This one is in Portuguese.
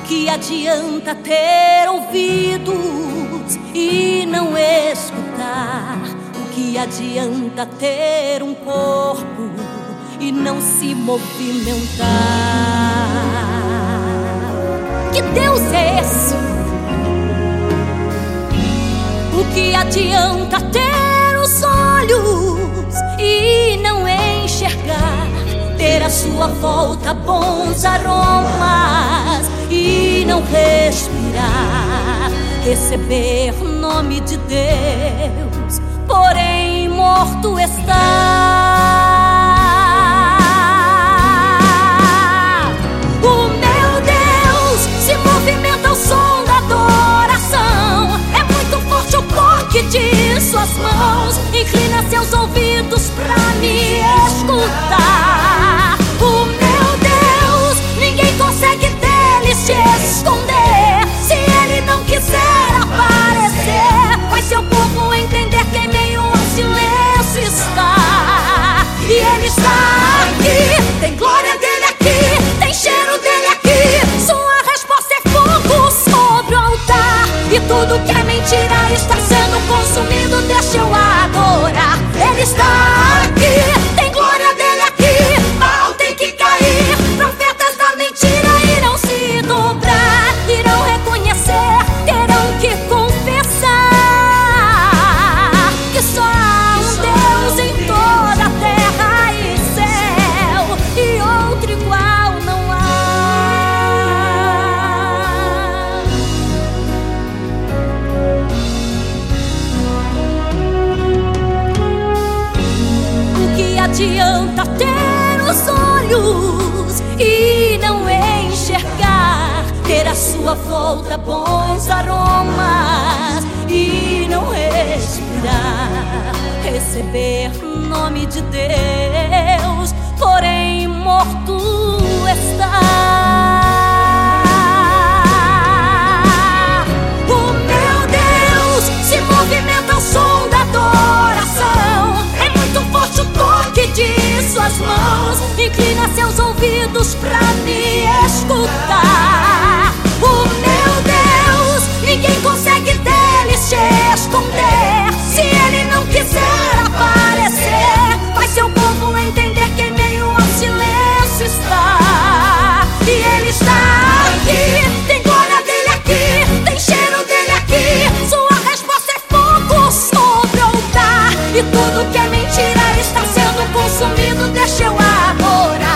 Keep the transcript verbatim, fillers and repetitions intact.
que adianta ter ouvidos e não escutar? O que adianta ter um corpo e não se movimentar? Que Deus é esse? O que adianta ter os olhos e não enxergar? Ter à sua volta bons aromas e não respirar? Receber o nome de Deus, porém morto está. O meu Deus se movimenta ao som da adoração. É muito forte o toque de suas mãos. Inclina seus ouvidos pra me escutar. O meu Deus, ninguém consegue dele se esconder. Se ele não quiser aparecer, faz seu povo entender que em meio ao silêncio está. E ele está aqui, tem glória dele aqui, tem cheiro dele aqui. Sua resposta é fogo sobre o altar. E tudo que é mentira está sendo consumido, deixa eu adorar. Ele está aqui, tem glória dele aqui. Baal tem que cair, profetas da mentira irão se dobrar, irão reconhecer, terão que confessar que só há um Deus em toda a terra e céu, e outro igual não há. O que adianta ter os olhos e não enxergar? Ter à sua volta bons aromas e não respirar? Receber o nome de Deus, porém morto está. O meu Deus se movimenta ao som da adoração. É muito forte o toque de suas mãos. Inclina seus ouvidos pra me escutar. O meu Deus, ninguém consegue dele se esconder. Se ele não quiser aparecer, faz seu povo entender que em meio ao silêncio está. E ele está aqui, tem glória dele aqui, tem cheiro dele aqui. Sua resposta é fogo sobre o altar. E tudo que é mentira está sendo consumido, deixa eu adorar.